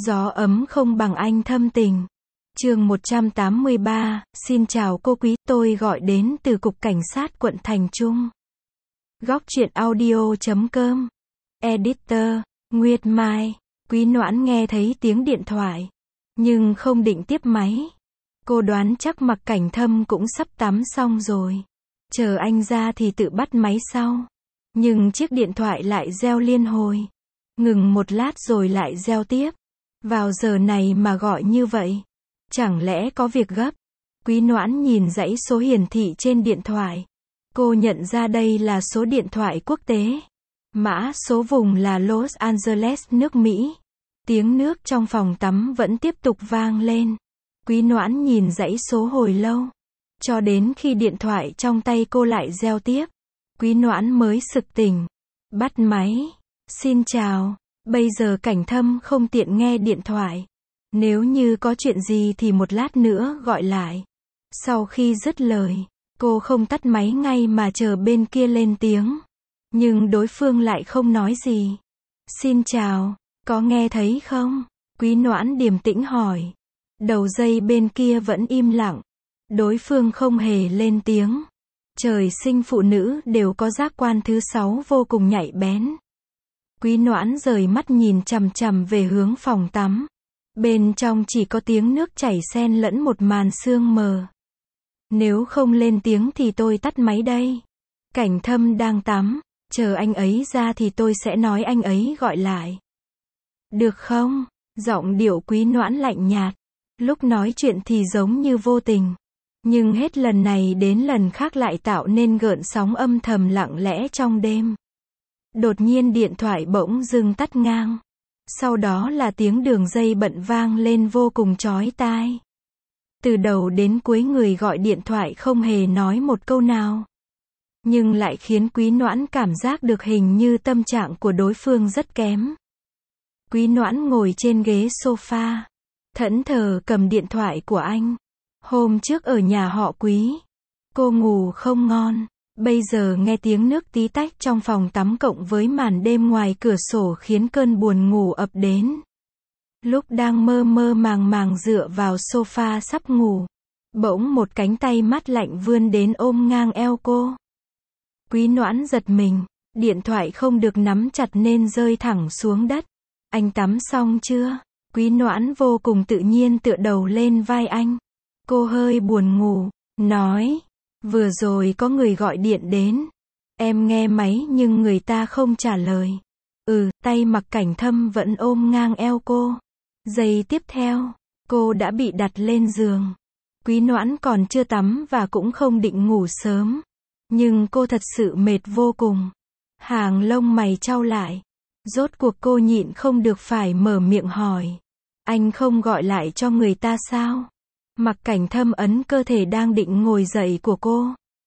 Gió ấm không bằng anh thâm tình. Chương 183, xin chào cô Quý, tôi gọi đến từ Cục Cảnh sát quận Thành Trung. Góc truyện audio.com. Editor, Nguyệt Mai. Quý Noãn nghe thấy tiếng điện thoại, nhưng không định tiếp máy. Cô đoán chắc Mạc Cảnh Thâm cũng sắp tắm xong rồi. Chờ anh ra thì tự bắt máy sau. Nhưng chiếc điện thoại lại reo liên hồi. Ngừng một lát rồi lại reo tiếp. Vào giờ này mà gọi như vậy. Chẳng lẽ có việc gấp? Quý Noãn nhìn dãy số hiển thị trên điện thoại. Cô nhận ra đây là số điện thoại quốc tế. Mã số vùng là Los Angeles, nước Mỹ. Tiếng nước trong phòng tắm vẫn tiếp tục vang lên. Quý Noãn nhìn dãy số hồi lâu. Cho đến khi điện thoại trong tay cô lại reo tiếp. Quý Noãn mới sực tỉnh. Bắt máy. Xin chào. Bây giờ Cảnh Thâm không tiện nghe điện thoại. Nếu như có chuyện gì thì một lát nữa gọi lại. Sau khi dứt lời, cô không tắt máy ngay mà chờ bên kia lên tiếng. Nhưng đối phương lại không nói gì. Xin chào, có nghe thấy không? Quý Noãn điềm tĩnh hỏi. Đầu dây bên kia vẫn im lặng. Đối phương không hề lên tiếng. Trời sinh phụ nữ đều có giác quan thứ 6 vô cùng nhạy bén. Quý Noãn rời mắt nhìn chằm chằm về hướng phòng tắm. Bên trong chỉ có tiếng nước chảy xen lẫn một màn sương mờ. Nếu không lên tiếng thì tôi tắt máy đây. Cảnh Thâm đang tắm, chờ anh ấy ra thì tôi sẽ nói anh ấy gọi lại. Được không? Giọng điệu Quý Noãn lạnh nhạt. Lúc nói chuyện thì giống như vô tình. Nhưng hết lần này đến lần khác lại tạo nên gợn sóng âm thầm lặng lẽ trong đêm. Đột nhiên điện thoại bỗng dưng tắt ngang. Sau đó là tiếng đường dây bận vang lên vô cùng chói tai. Từ đầu đến cuối người gọi điện thoại không hề nói một câu nào. Nhưng lại khiến Quý Noãn cảm giác được hình như tâm trạng của đối phương rất kém. Quý Noãn ngồi trên ghế sofa. Thẫn thờ cầm điện thoại của anh. Hôm trước ở nhà họ Quý. Cô ngủ không ngon. Bây giờ nghe tiếng nước tí tách trong phòng tắm cộng với màn đêm ngoài cửa sổ khiến cơn buồn ngủ ập đến. Lúc đang mơ mơ màng màng dựa vào sofa sắp ngủ, bỗng một cánh tay mát lạnh vươn đến ôm ngang eo cô. Quý Noãn giật mình, điện thoại không được nắm chặt nên rơi thẳng xuống đất. Anh tắm xong chưa? Quý Noãn vô cùng tự nhiên tựa đầu lên vai anh. Cô hơi buồn ngủ, nói. Vừa rồi có người gọi điện đến. Em nghe máy nhưng người ta không trả lời. Tay Mạc Cảnh Thâm vẫn ôm ngang eo cô. Giây tiếp theo, cô đã bị đặt lên giường. Quý Noãn còn chưa tắm và cũng không định ngủ sớm. Nhưng cô thật sự mệt vô cùng. Hàng lông mày chau lại. Rốt cuộc cô nhịn không được phải mở miệng hỏi. Anh không gọi lại cho người ta sao? Mạc Cảnh Thâm ấn cơ thể đang định ngồi dậy của cô.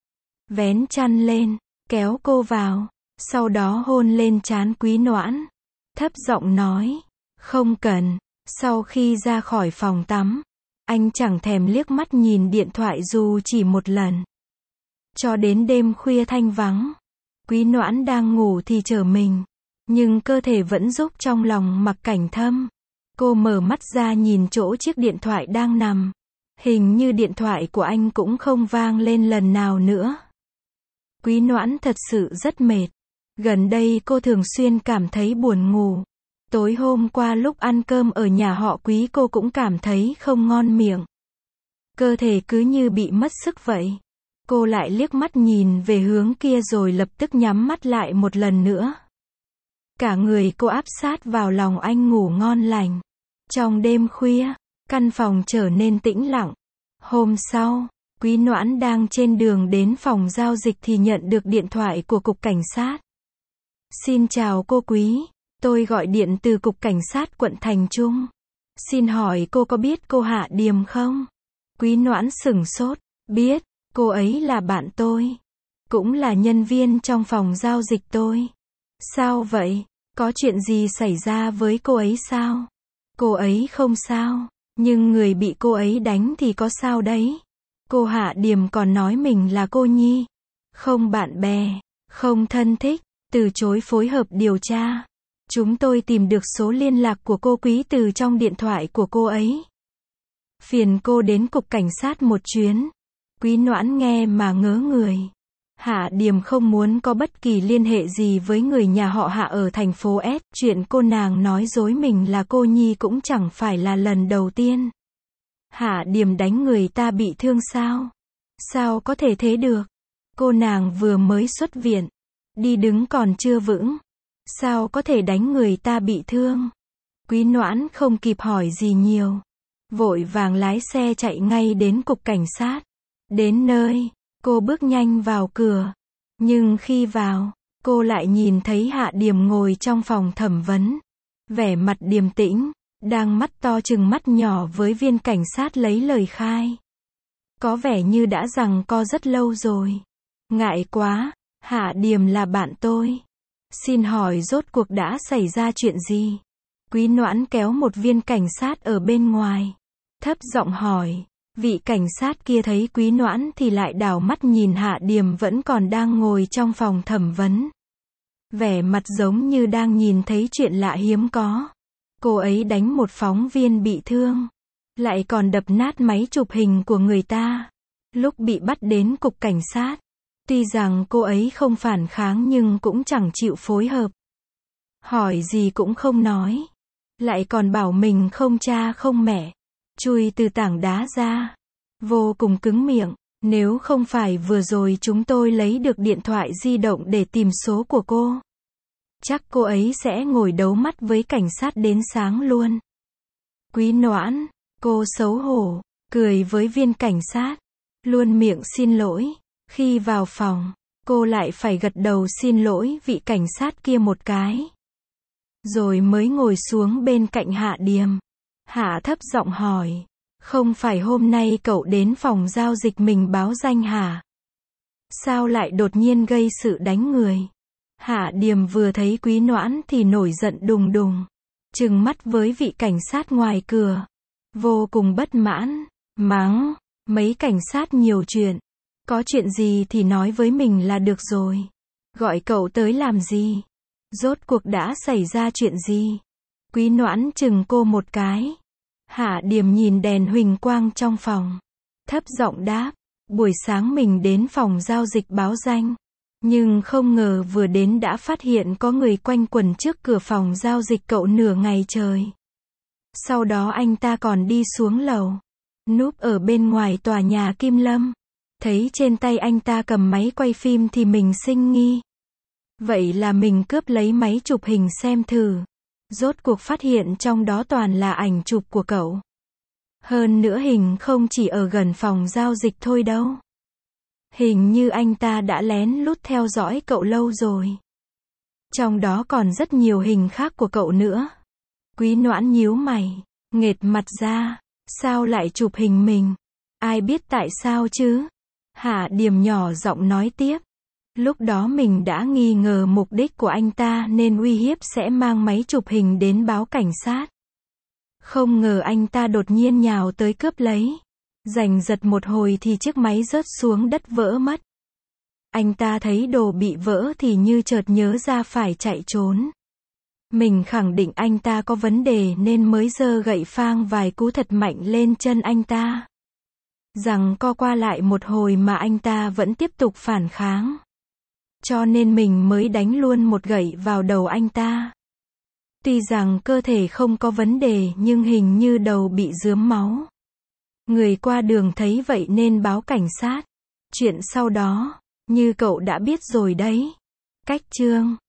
Vén chăn lên, kéo cô vào. Sau đó hôn lên trán Quý Noãn. Thấp giọng nói. Không cần. Sau khi ra khỏi phòng tắm, anh chẳng thèm liếc mắt nhìn điện thoại dù chỉ một lần. Cho đến đêm khuya thanh vắng. Quý Noãn đang ngủ thì trở mình. Nhưng cơ thể vẫn rúc trong lòng Mạc Cảnh Thâm. Cô mở mắt ra nhìn chỗ chiếc điện thoại đang nằm. Hình như điện thoại của anh cũng không vang lên lần nào nữa. Quý Noãn thật sự rất mệt. Gần đây cô thường xuyên cảm thấy buồn ngủ. Tối hôm qua lúc ăn cơm ở nhà họ Quý cô cũng cảm thấy không ngon miệng. Cơ thể cứ như bị mất sức vậy. Cô lại liếc mắt nhìn về hướng kia rồi lập tức nhắm mắt lại một lần nữa. Cả người cô áp sát vào lòng anh ngủ ngon lành. Trong đêm khuya, căn phòng trở nên tĩnh lặng. Hôm sau, Quý Noãn đang trên đường đến phòng giao dịch thì nhận được điện thoại của Cục Cảnh sát. Xin chào cô Quý, tôi gọi điện từ Cục Cảnh sát quận Thành Trung. Xin hỏi cô có biết cô Hạ Điềm không? Quý Noãn sửng sốt, biết, cô ấy là bạn tôi. Cũng là nhân viên trong phòng giao dịch tôi. Sao vậy? Có chuyện gì xảy ra với cô ấy sao? Cô ấy không sao, nhưng người bị cô ấy đánh thì có sao đấy? Cô Hạ Điềm còn nói mình là cô nhi. Không bạn bè, không thân thích, từ chối phối hợp điều tra. Chúng tôi tìm được số liên lạc của cô Quý từ trong điện thoại của cô ấy. Phiền cô đến cục cảnh sát một chuyến. Quý Noãn nghe mà ngớ người. Hạ Điềm không muốn có bất kỳ liên hệ gì với người nhà họ Hạ ở thành phố S. Chuyện cô nàng nói dối mình là cô nhi cũng chẳng phải là lần đầu tiên. Hạ Điềm đánh người ta bị thương sao? Sao có thể thế được? Cô nàng vừa mới xuất viện. Đi đứng còn chưa vững. Sao có thể đánh người ta bị thương? Quý Noãn không kịp hỏi gì nhiều. Vội vàng lái xe chạy ngay đến cục cảnh sát. Đến nơi, cô bước nhanh vào cửa. Nhưng khi vào, cô lại nhìn thấy Hạ Điềm ngồi trong phòng thẩm vấn. Vẻ mặt điềm tĩnh, đang mắt to chừng mắt nhỏ với viên cảnh sát lấy lời khai. Có vẻ như đã giằng co rất lâu rồi. Ngại quá, Hạ Điềm là bạn tôi. Xin hỏi rốt cuộc đã xảy ra chuyện gì? Quý Noãn kéo một viên cảnh sát ở bên ngoài. Thấp giọng hỏi. Vị cảnh sát kia thấy Quý Noãn thì lại đảo mắt nhìn Hạ Điềm vẫn còn đang ngồi trong phòng thẩm vấn. Vẻ mặt giống như đang nhìn thấy chuyện lạ hiếm có. Cô ấy đánh một phóng viên bị thương. Lại còn đập nát máy chụp hình của người ta. Lúc bị bắt đến cục cảnh sát. Tuy rằng cô ấy không phản kháng nhưng cũng chẳng chịu phối hợp. Hỏi gì cũng không nói. Lại còn bảo mình không cha không mẹ. Chui từ tảng đá ra. Vô cùng cứng miệng. Nếu không phải vừa rồi chúng tôi lấy được điện thoại di động để tìm số của cô. Chắc cô ấy sẽ ngồi đấu mắt với cảnh sát đến sáng luôn. Quý Noãn, cô xấu hổ, cười với viên cảnh sát. Luôn miệng xin lỗi. Khi vào phòng, cô lại phải gật đầu xin lỗi vị cảnh sát kia một cái. Rồi mới ngồi xuống bên cạnh Hạ Điềm. Hạ thấp giọng hỏi. Không phải hôm nay cậu đến phòng giao dịch mình báo danh hả? Sao lại đột nhiên gây sự đánh người? Hạ Điềm vừa thấy Quý Noãn thì nổi giận đùng đùng. Trừng mắt với vị cảnh sát ngoài cửa. Vô cùng bất mãn. Mắng. Mấy cảnh sát nhiều chuyện. Có chuyện gì thì nói với mình là được rồi. Gọi cậu tới làm gì? Rốt cuộc đã xảy ra chuyện gì? Quý Noãn chừng cô một cái. Hạ Điềm nhìn đèn huỳnh quang trong phòng. Thấp giọng đáp. Buổi sáng mình đến phòng giao dịch báo danh. Nhưng không ngờ vừa đến đã phát hiện có người quanh quẩn trước cửa phòng giao dịch cậu nửa ngày trời. Sau đó anh ta còn đi xuống lầu. Núp ở bên ngoài tòa nhà Kim Lâm. Thấy trên tay anh ta cầm máy quay phim thì mình sinh nghi. Vậy là mình cướp lấy máy chụp hình xem thử. Rốt cuộc phát hiện trong đó toàn là ảnh chụp của cậu. Hơn nữa hình không chỉ ở gần phòng giao dịch thôi đâu. Hình như anh ta đã lén lút theo dõi cậu lâu rồi. Trong đó còn rất nhiều hình khác của cậu nữa. Quý Noãn nhíu mày, nghệt mặt ra. Sao lại chụp hình mình? Ai biết tại sao chứ? Hạ Điềm nhỏ giọng nói tiếp. Lúc đó mình đã nghi ngờ mục đích của anh ta nên uy hiếp sẽ mang máy chụp hình đến báo cảnh sát. Không ngờ anh ta đột nhiên nhào tới cướp lấy. Giành giật một hồi thì chiếc máy rớt xuống đất vỡ mất. Anh ta thấy đồ bị vỡ thì như chợt nhớ ra phải chạy trốn. Mình khẳng định anh ta có vấn đề nên mới giơ gậy phang vài cú thật mạnh lên chân anh ta. Rằng co qua lại một hồi mà anh ta vẫn tiếp tục phản kháng. Cho nên mình mới đánh luôn một gậy vào đầu anh ta. Tuy rằng cơ thể không có vấn đề nhưng hình như đầu bị rướm máu. Người qua đường thấy vậy nên báo cảnh sát. Chuyện sau đó, như cậu đã biết rồi đấy. Cách chương